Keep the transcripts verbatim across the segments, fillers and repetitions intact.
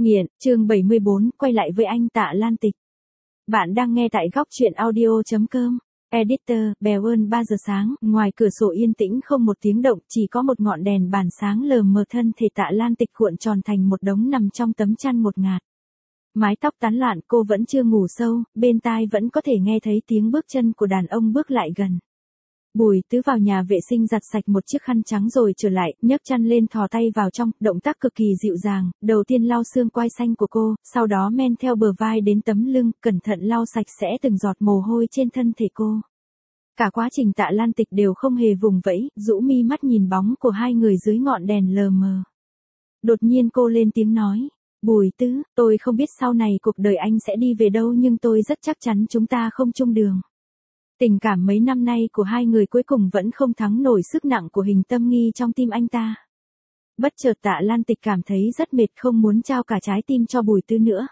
Nghiện, chương bảy mươi bốn, quay lại với anh Tạ Lan Tịch. Bạn đang nghe tại góc truyện audio chấm com. Editor, bèo ơn ba giờ sáng, ngoài cửa sổ yên tĩnh không một tiếng động, chỉ có một ngọn đèn bàn sáng lờ mờ, thân thể Tạ Lan Tịch cuộn tròn thành một đống nằm trong tấm chăn ngột ngạt. Mái tóc tán loạn, cô vẫn chưa ngủ sâu, bên tai vẫn có thể nghe thấy tiếng bước chân của đàn ông bước lại gần. Bùi Tứ vào nhà vệ sinh giặt sạch một chiếc khăn trắng rồi trở lại, nhấc chăn lên thò tay vào trong, động tác cực kỳ dịu dàng, đầu tiên lau xương quai xanh của cô, sau đó men theo bờ vai đến tấm lưng, cẩn thận lau sạch sẽ từng giọt mồ hôi trên thân thể cô. Cả quá trình Tạ Lan Tịch đều không hề vùng vẫy, rũ mi mắt nhìn bóng của hai người dưới ngọn đèn lờ mờ. Đột nhiên cô lên tiếng nói, Bùi Tứ, tôi không biết sau này cuộc đời anh sẽ đi về đâu nhưng tôi rất chắc chắn chúng ta không chung đường. Tình cảm mấy năm nay của hai người cuối cùng vẫn không thắng nổi sức nặng của Hình Tâm Nghi trong tim anh ta. Bất chợt Tạ Lan Tịch cảm thấy rất mệt, không muốn trao cả trái tim cho Bùi Tứ nữa.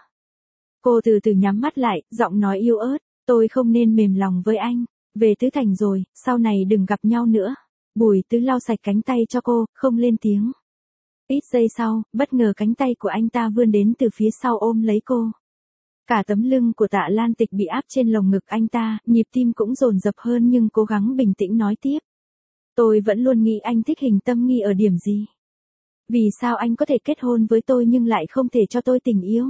Cô từ từ nhắm mắt lại, giọng nói yếu ớt, tôi không nên mềm lòng với anh, về Tứ Thành rồi, sau này đừng gặp nhau nữa. Bùi Tứ lau sạch cánh tay cho cô, không lên tiếng. Ít giây sau, bất ngờ cánh tay của anh ta vươn đến từ phía sau ôm lấy cô. Cả tấm lưng của Tạ Lan Tịch bị áp trên lồng ngực anh ta, nhịp tim cũng dồn dập hơn nhưng cố gắng bình tĩnh nói tiếp. Tôi vẫn luôn nghĩ anh thích Hình Tâm Nghi ở điểm gì? Vì sao anh có thể kết hôn với tôi nhưng lại không thể cho tôi tình yêu?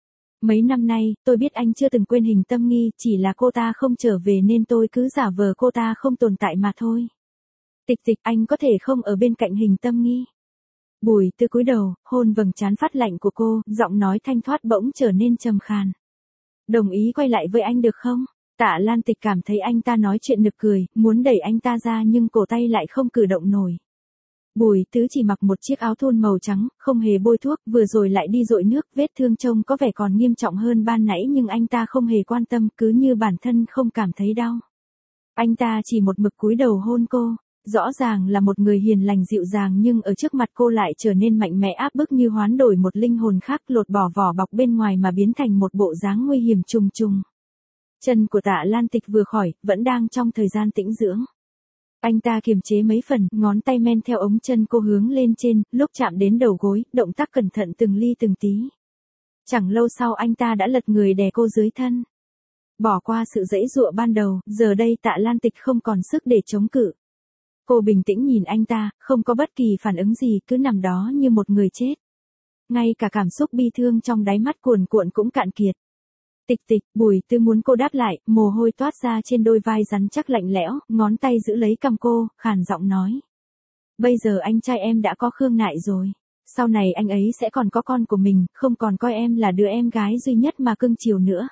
Mấy năm nay, tôi biết anh chưa từng quên Hình Tâm Nghi, chỉ là cô ta không trở về nên tôi cứ giả vờ cô ta không tồn tại mà thôi. Tịch Tịch, anh có thể không ở bên cạnh Hình Tâm Nghi. Bùi Tứ cúi đầu, hôn vầng trán phát lạnh của cô, giọng nói thanh thoát bỗng trở nên trầm khàn. Đồng ý quay lại với anh được không? Tạ Lan Tịch cảm thấy anh ta nói chuyện nực cười, muốn đẩy anh ta ra nhưng cổ tay lại không cử động nổi. Bùi Tứ chỉ mặc một chiếc áo thun màu trắng, không hề bôi thuốc, vừa rồi lại đi dội nước, vết thương trông có vẻ còn nghiêm trọng hơn ban nãy nhưng anh ta không hề quan tâm, cứ như bản thân không cảm thấy đau. Anh ta chỉ một mực cúi đầu hôn cô. Rõ ràng là một người hiền lành dịu dàng nhưng ở trước mặt cô lại trở nên mạnh mẽ áp bức, như hoán đổi một linh hồn khác, lột bỏ vỏ bọc bên ngoài mà biến thành một bộ dáng nguy hiểm trùng trùng. Chân của Tạ Lan Tịch vừa khỏi, vẫn đang trong thời gian tĩnh dưỡng. Anh ta kiềm chế mấy phần, ngón tay men theo ống chân cô hướng lên trên, lúc chạm đến đầu gối, động tác cẩn thận từng ly từng tí. Chẳng lâu sau anh ta đã lật người đè cô dưới thân. Bỏ qua sự giãy giụa ban đầu, giờ đây Tạ Lan Tịch không còn sức để chống cự. Cô bình tĩnh nhìn anh ta, không có bất kỳ phản ứng gì, cứ nằm đó như một người chết. Ngay cả cảm xúc bi thương trong đáy mắt cuồn cuộn cũng cạn kiệt. Tịch Tịch, Bùi Tứ muốn cô đáp lại, mồ hôi toát ra trên đôi vai rắn chắc lạnh lẽo, ngón tay giữ lấy cằm cô, khàn giọng nói. Bây giờ anh trai em đã có Khương Nại rồi. Sau này anh ấy sẽ còn có con của mình, không còn coi em là đứa em gái duy nhất mà cưng chiều nữa.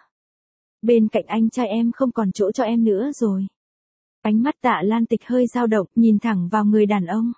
Bên cạnh anh trai em không còn chỗ cho em nữa rồi. Ánh mắt Tạ Lan Tịch hơi dao động, nhìn thẳng vào người đàn ông.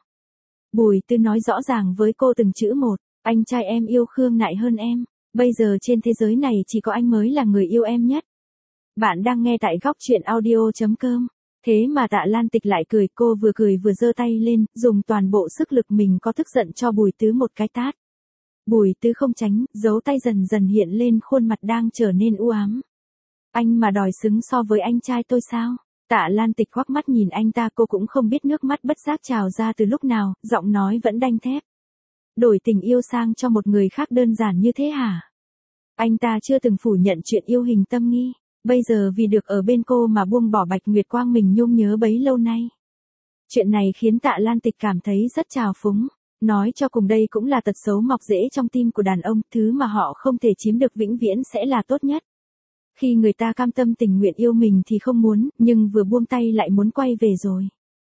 Bùi Tứ nói rõ ràng với cô từng chữ một, anh trai em yêu Khương Nại hơn em, bây giờ trên thế giới này chỉ có anh mới là người yêu em nhất. Bạn đang nghe tại góc truyện audio chấm com. Thế mà Tạ Lan Tịch lại cười, cô vừa cười vừa giơ tay lên, dùng toàn bộ sức lực mình có tức giận cho Bùi Tứ một cái tát. Bùi Tứ không tránh, dấu tay dần dần hiện lên, khuôn mặt đang trở nên u ám. Anh mà đòi xứng so với anh trai tôi sao? Tạ Lan Tịch quắc mắt nhìn anh ta, cô cũng không biết nước mắt bất giác trào ra từ lúc nào, giọng nói vẫn đanh thép. Đổi tình yêu sang cho một người khác đơn giản như thế hả? Anh ta chưa từng phủ nhận chuyện yêu Hình Tâm Nghi, bây giờ vì được ở bên cô mà buông bỏ Bạch Nguyệt Quang mình nhung nhớ bấy lâu nay. Chuyện này khiến Tạ Lan Tịch cảm thấy rất trào phúng, nói cho cùng đây cũng là tật xấu mọc rễ trong tim của đàn ông, thứ mà họ không thể chiếm được vĩnh viễn sẽ là tốt nhất. Khi người ta cam tâm tình nguyện yêu mình thì không muốn, nhưng vừa buông tay lại muốn quay về rồi.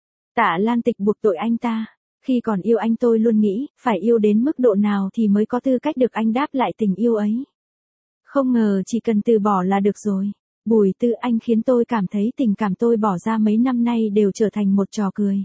Tạ Lan Tịch buộc tội anh ta. Khi còn yêu anh tôi luôn nghĩ, phải yêu đến mức độ nào thì mới có tư cách được anh đáp lại tình yêu ấy. Không ngờ chỉ cần từ bỏ là được rồi. Bùi Tứ, anh khiến tôi cảm thấy tình cảm tôi bỏ ra mấy năm nay đều trở thành một trò cười.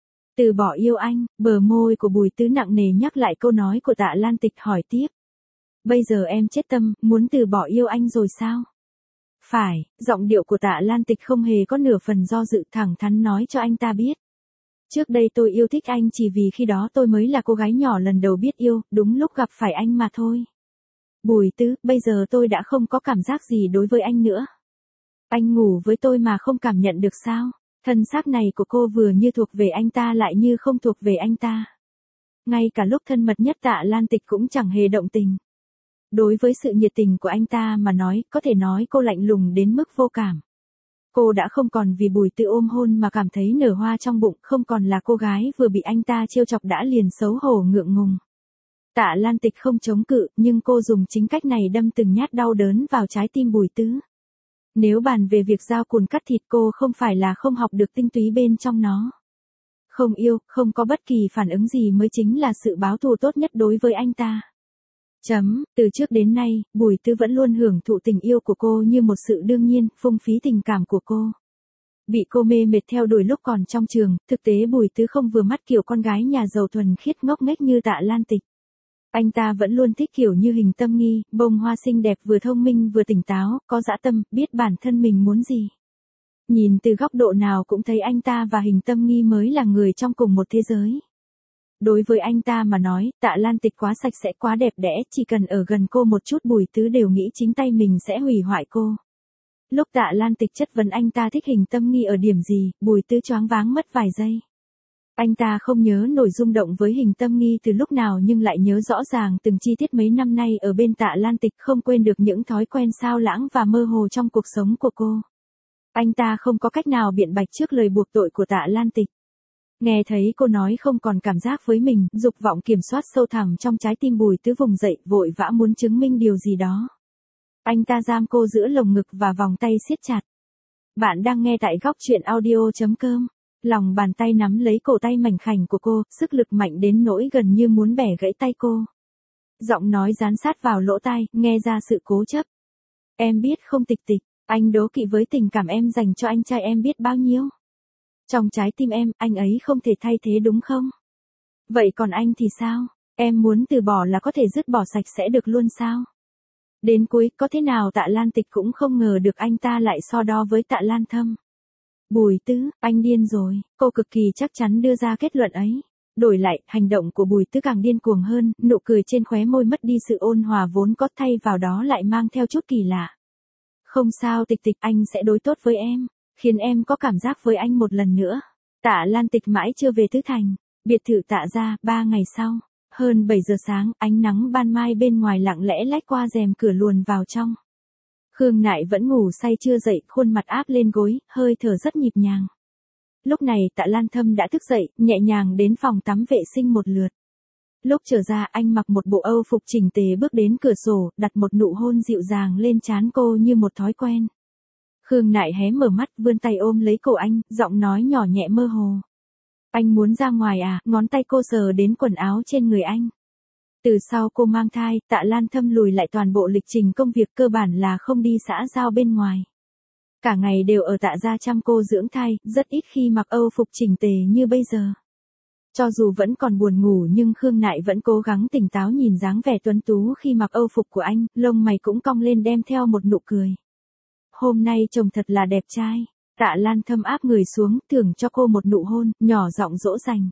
Từ bỏ yêu anh, bờ môi của Bùi Tứ nặng nề nhắc lại câu nói của Tạ Lan Tịch, hỏi tiếp. Bây giờ em chết tâm, muốn từ bỏ yêu anh rồi sao? Phải, giọng điệu của Tạ Lan Tịch không hề có nửa phần do dự, thẳng thắn nói cho anh ta biết. Trước đây tôi yêu thích anh chỉ vì khi đó tôi mới là cô gái nhỏ lần đầu biết yêu, đúng lúc gặp phải anh mà thôi. Bùi Tứ, bây giờ tôi đã không có cảm giác gì đối với anh nữa. Anh ngủ với tôi mà không cảm nhận được sao? Thân xác này của cô vừa như thuộc về anh ta lại như không thuộc về anh ta. Ngay cả lúc thân mật nhất Tạ Lan Tịch cũng chẳng hề động tình. Đối với sự nhiệt tình của anh ta mà nói, có thể nói cô lạnh lùng đến mức vô cảm. Cô đã không còn vì Bùi Tư ôm hôn mà cảm thấy nở hoa trong bụng, không còn là cô gái vừa bị anh ta trêu chọc đã liền xấu hổ ngượng ngùng. Tạ Lan Tịch không chống cự, nhưng cô dùng chính cách này đâm từng nhát đau đớn vào trái tim Bùi Tứ. Nếu bàn về việc dao cùn cắt thịt, cô không phải là không học được tinh túy bên trong nó. Không yêu, không có bất kỳ phản ứng gì mới chính là sự báo thù tốt nhất đối với anh ta. Chấm, từ trước đến nay, Bùi Tứ vẫn luôn hưởng thụ tình yêu của cô như một sự đương nhiên, phung phí tình cảm của cô. Bị cô mê mệt theo đuổi lúc còn trong trường, thực tế Bùi Tứ không vừa mắt kiểu con gái nhà giàu thuần khiết ngốc nghếch như Tạ Lan Tịch. Anh ta vẫn luôn thích kiểu như Hình Tâm Nghi, bông hoa xinh đẹp vừa thông minh vừa tỉnh táo, có dã tâm, biết bản thân mình muốn gì. Nhìn từ góc độ nào cũng thấy anh ta và Hình Tâm Nghi mới là người trong cùng một thế giới. Đối với anh ta mà nói, Tạ Lan Tịch quá sạch sẽ quá đẹp đẽ, chỉ cần ở gần cô một chút Bùi Tứ đều nghĩ chính tay mình sẽ hủy hoại cô. Lúc Tạ Lan Tịch chất vấn anh ta thích Hình Tâm Nghi ở điểm gì, Bùi Tứ choáng váng mất vài giây. Anh ta không nhớ nổi rung động với Hình Tâm Nghi từ lúc nào nhưng lại nhớ rõ ràng từng chi tiết mấy năm nay ở bên Tạ Lan Tịch, không quên được những thói quen xao lãng và mơ hồ trong cuộc sống của cô. Anh ta không có cách nào biện bạch trước lời buộc tội của Tạ Lan Tịch. Nghe thấy cô nói không còn cảm giác với mình, dục vọng kiểm soát sâu thẳm trong trái tim Bùi Tứ vùng dậy, vội vã muốn chứng minh điều gì đó. Anh ta giam cô giữa lồng ngực và vòng tay siết chặt. Bạn đang nghe tại góc truyện audio chấm com. Lòng bàn tay nắm lấy cổ tay mảnh khảnh của cô, sức lực mạnh đến nỗi gần như muốn bẻ gãy tay cô. Giọng nói dán sát vào lỗ tai, nghe ra sự cố chấp. Em biết không Tịch Tịch, anh đố kỵ với tình cảm em dành cho anh trai em biết bao nhiêu. Trong trái tim em, anh ấy không thể thay thế đúng không? Vậy còn anh thì sao? Em muốn từ bỏ là có thể dứt bỏ sạch sẽ được luôn sao? Đến cuối, có thế nào Tạ Lan Tịch cũng không ngờ được anh ta lại so đo với Tạ Lan Thâm. Bùi Tứ, anh điên rồi, cô cực kỳ chắc chắn đưa ra kết luận ấy. Đổi lại, hành động của Bùi Tứ càng điên cuồng hơn, nụ cười trên khóe môi mất đi sự ôn hòa vốn có, thay vào đó lại mang theo chút kỳ lạ. Không sao Tịch Tịch, anh sẽ đối tốt với em, khiến em có cảm giác với anh một lần nữa. Tạ Lan Tịch mãi chưa về Tứ Thành, biệt thự Tạ gia, ba ngày sau, hơn bảy giờ sáng, ánh nắng ban mai bên ngoài lặng lẽ lách qua rèm cửa luồn vào trong. Khương Nại vẫn ngủ say chưa dậy, khuôn mặt áp lên gối, hơi thở rất nhịp nhàng. Lúc này Tạ Lan Thâm đã thức dậy, nhẹ nhàng đến phòng tắm vệ sinh một lượt. Lúc trở ra anh mặc một bộ âu phục chỉnh tề bước đến cửa sổ, đặt một nụ hôn dịu dàng lên trán cô như một thói quen. Khương Nại hé mở mắt, vươn tay ôm lấy cổ anh, giọng nói nhỏ nhẹ mơ hồ. Anh muốn ra ngoài à? Ngón tay cô sờ đến quần áo trên người anh. Từ sau cô mang thai, Tạ Lan Thâm lùi lại toàn bộ lịch trình công việc, cơ bản là không đi xã giao bên ngoài. Cả ngày đều ở Tạ gia chăm cô dưỡng thai, rất ít khi mặc âu phục chỉnh tề như bây giờ. Cho dù vẫn còn buồn ngủ nhưng Khương Nại vẫn cố gắng tỉnh táo nhìn dáng vẻ tuấn tú khi mặc âu phục của anh, lông mày cũng cong lên đem theo một nụ cười. Hôm nay chồng thật là đẹp trai. Tạ Lan Thâm áp người xuống, thưởng cho cô một nụ hôn, nhỏ giọng dỗ dành.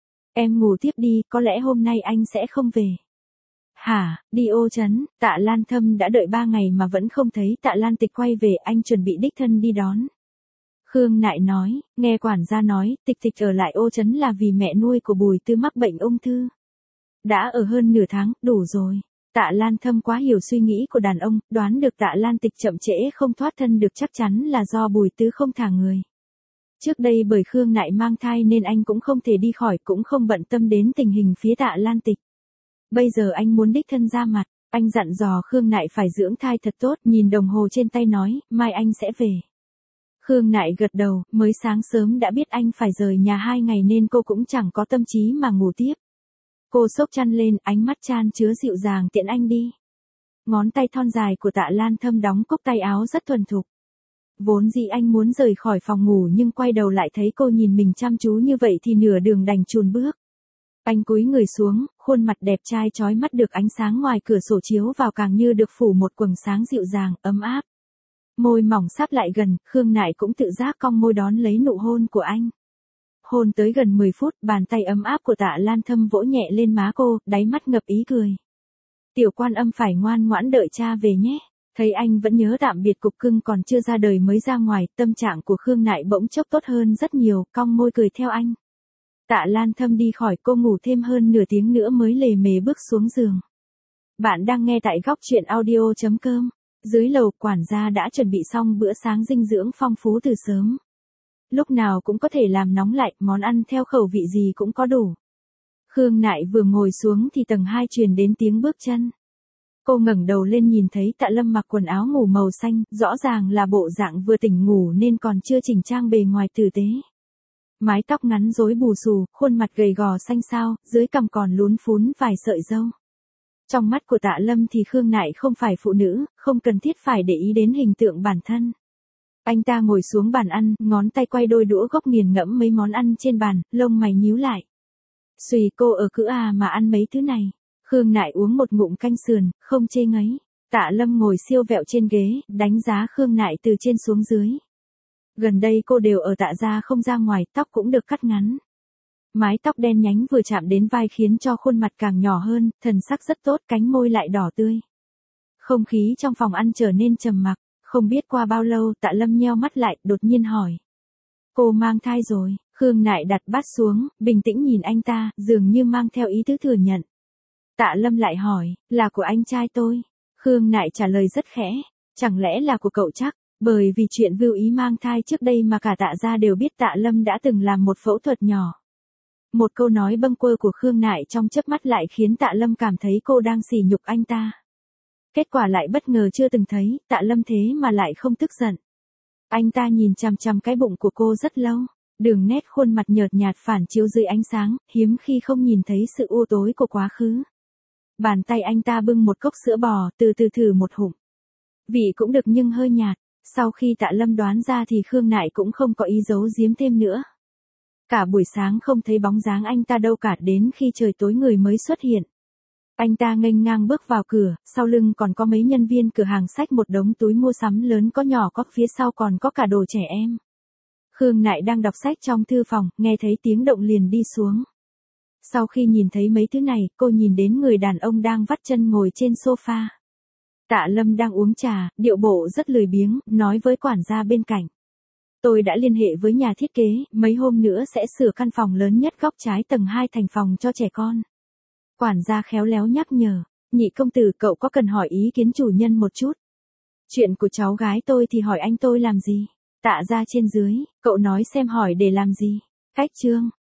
Em ngủ tiếp đi, có lẽ hôm nay anh sẽ không về. Hả, đi ô trấn, Tạ Lan Thâm đã đợi ba ngày mà vẫn không thấy Tạ Lan Tịch quay về, anh chuẩn bị đích thân đi đón. Khương Nại nói, nghe quản gia nói, Tịch Tịch ở lại ô trấn là vì mẹ nuôi của Bùi Tư mắc bệnh ung thư. Đã ở hơn nửa tháng, đủ rồi. Tạ Lan Thâm quá hiểu suy nghĩ của đàn ông, đoán được Tạ Lan Tịch chậm trễ không thoát thân được chắc chắn là do Bùi Tứ không thả người. Trước đây bởi Khương Nại mang thai nên anh cũng không thể đi khỏi, cũng không bận tâm đến tình hình phía Tạ Lan Tịch. Bây giờ anh muốn đích thân ra mặt, anh dặn dò Khương Nại phải dưỡng thai thật tốt, nhìn đồng hồ trên tay nói, mai anh sẽ về. Khương Nại gật đầu, mới sáng sớm đã biết anh phải rời nhà hai ngày nên cô cũng chẳng có tâm trí mà ngủ tiếp. Cô xốc chăn lên, ánh mắt chan chứa dịu dàng tiện anh đi. Ngón tay thon dài của Tạ Lan Thâm đóng cúc tay áo rất thuần thục. Vốn dĩ anh muốn rời khỏi phòng ngủ nhưng quay đầu lại thấy cô nhìn mình chăm chú như vậy thì nửa đường đành chùn bước. Anh cúi người xuống, khuôn mặt đẹp trai chói mắt được ánh sáng ngoài cửa sổ chiếu vào càng như được phủ một quầng sáng dịu dàng, ấm áp. Môi mỏng sáp lại gần, Khương Nại cũng tự giác cong môi đón lấy nụ hôn của anh. Hôn tới gần mười phút, bàn tay ấm áp của Tạ Lan Thâm vỗ nhẹ lên má cô, đáy mắt ngập ý cười. Tiểu Quan Âm phải ngoan ngoãn đợi cha về nhé. Thấy anh vẫn nhớ tạm biệt cục cưng còn chưa ra đời mới ra ngoài, tâm trạng của Khương Nại bỗng chốc tốt hơn rất nhiều, cong môi cười theo anh. Tạ Lan Thâm đi khỏi, cô ngủ thêm hơn nửa tiếng nữa mới lề mề bước xuống giường. Bạn đang nghe tại góc chuyện audio chấm com. Dưới lầu, quản gia đã chuẩn bị xong bữa sáng dinh dưỡng phong phú từ sớm. Lúc nào cũng có thể làm nóng lại, món ăn theo khẩu vị gì cũng có đủ. Khương Nại vừa ngồi xuống thì tầng hai truyền đến tiếng bước chân. Cô ngẩng đầu lên nhìn thấy Tạ Lâm mặc quần áo ngủ màu xanh, rõ ràng là bộ dạng vừa tỉnh ngủ nên còn chưa chỉnh trang bề ngoài tử tế. Mái tóc ngắn rối bù xù, khuôn mặt gầy gò xanh xao, dưới cằm còn lún phún vài sợi râu. Trong mắt của Tạ Lâm thì Khương Nại không phải phụ nữ, không cần thiết phải để ý đến hình tượng bản thân. Anh ta ngồi xuống bàn ăn, ngón tay quay đôi đũa gốc nghiền ngẫm mấy món ăn trên bàn, lông mày nhíu lại. Xùy, cô ở cữ à mà ăn mấy thứ này. Khương Nại uống một ngụm canh sườn, không chê ngấy. Tạ Lâm ngồi siêu vẹo trên ghế, đánh giá Khương Nại từ trên xuống dưới. Gần đây cô đều ở Tạ gia không ra ngoài, tóc cũng được cắt ngắn. Mái tóc đen nhánh vừa chạm đến vai khiến cho khuôn mặt càng nhỏ hơn, thần sắc rất tốt, cánh môi lại đỏ tươi. Không khí trong phòng ăn trở nên trầm mặc, không biết qua bao lâu Tạ Lâm nheo mắt lại, đột nhiên hỏi. Cô mang thai rồi? Khương Nại đặt bát xuống, bình tĩnh nhìn anh ta, dường như mang theo ý tứ thừa nhận. Tạ Lâm lại hỏi, là của anh trai tôi. Khương Nại trả lời rất khẽ, chẳng lẽ là của cậu chắc, bởi vì chuyện Vưu Ý mang thai trước đây mà cả Tạ gia đều biết Tạ Lâm đã từng làm một phẫu thuật nhỏ. Một câu nói bâng quơ của Khương Nại trong chớp mắt lại khiến Tạ Lâm cảm thấy cô đang sỉ nhục anh ta. Kết quả lại bất ngờ chưa từng thấy, Tạ Lâm thế mà lại không tức giận. Anh ta nhìn chằm chằm cái bụng của cô rất lâu, đường nét khuôn mặt nhợt nhạt phản chiếu dưới ánh sáng, hiếm khi không nhìn thấy sự u tối của quá khứ. Bàn tay anh ta bưng một cốc sữa bò, từ từ thử một hụm. Vị cũng được nhưng hơi nhạt, sau khi Tạ Lâm đoán ra thì Khương Nại cũng không có ý giấu giếm thêm nữa. Cả buổi sáng không thấy bóng dáng anh ta đâu cả, đến khi trời tối người mới xuất hiện. Anh ta nghênh ngang bước vào cửa, sau lưng còn có mấy nhân viên cửa hàng xách một đống túi mua sắm lớn có nhỏ có, phía sau còn có cả đồ trẻ em. Khương Nại đang đọc sách trong thư phòng, nghe thấy tiếng động liền đi xuống. Sau khi nhìn thấy mấy thứ này, cô nhìn đến người đàn ông đang vắt chân ngồi trên sofa. Tạ Lâm đang uống trà, điệu bộ rất lười biếng, nói với quản gia bên cạnh. Tôi đã liên hệ với nhà thiết kế, mấy hôm nữa sẽ sửa căn phòng lớn nhất góc trái tầng hai thành phòng cho trẻ con. Quản gia khéo léo nhắc nhở, nhị công tử, cậu có cần hỏi ý kiến chủ nhân một chút. Chuyện của cháu gái tôi thì hỏi anh tôi làm gì? Tạ gia trên dưới, cậu nói xem hỏi để làm gì? Cách chương.